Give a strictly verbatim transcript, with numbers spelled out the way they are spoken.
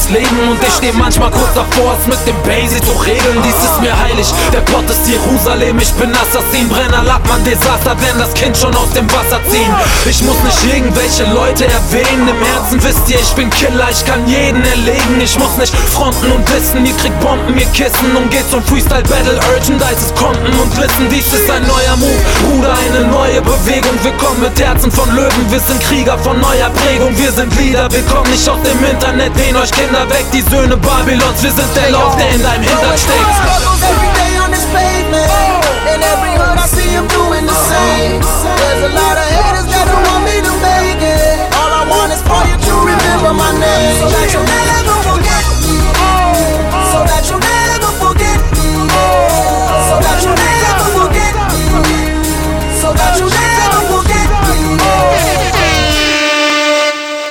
das Leben und ich steh manchmal kurz davor, es mit dem Basic zu regeln. Dies ist mir heilig, der Plot ist Jerusalem, ich bin Assassin, Brenner, Lackmann, Desaster, werden das Kind schon aus dem Wasser ziehen. Ich muss nicht irgendwelche Leute erwähnen, im Herzen wisst ihr, ich bin Killer, ich kann jeden erlegen. Ich muss nicht fronten und wissen, ihr kriegt Bomben, ihr Kissen und geht zum Freestyle Battle, Urchandise ist Konten und Glissen. Dies ist ein neuer Move, Bruder, eine neue Bewegung. Wir kommen mit Herzen von Löwen, wir sind Krieger von neuer Prägung. Wir sind Lieder, wir kommen nicht aus dem Internet, wehen euch Kinder weg, die Söhne Babylons. Wir sind der Lauf, der in deinem Hintern steckt. Every day on this pavement, in every hood I see him doing the same. There's a lot of haters that don't want me to make it. All I want is for you to remember my name. So let your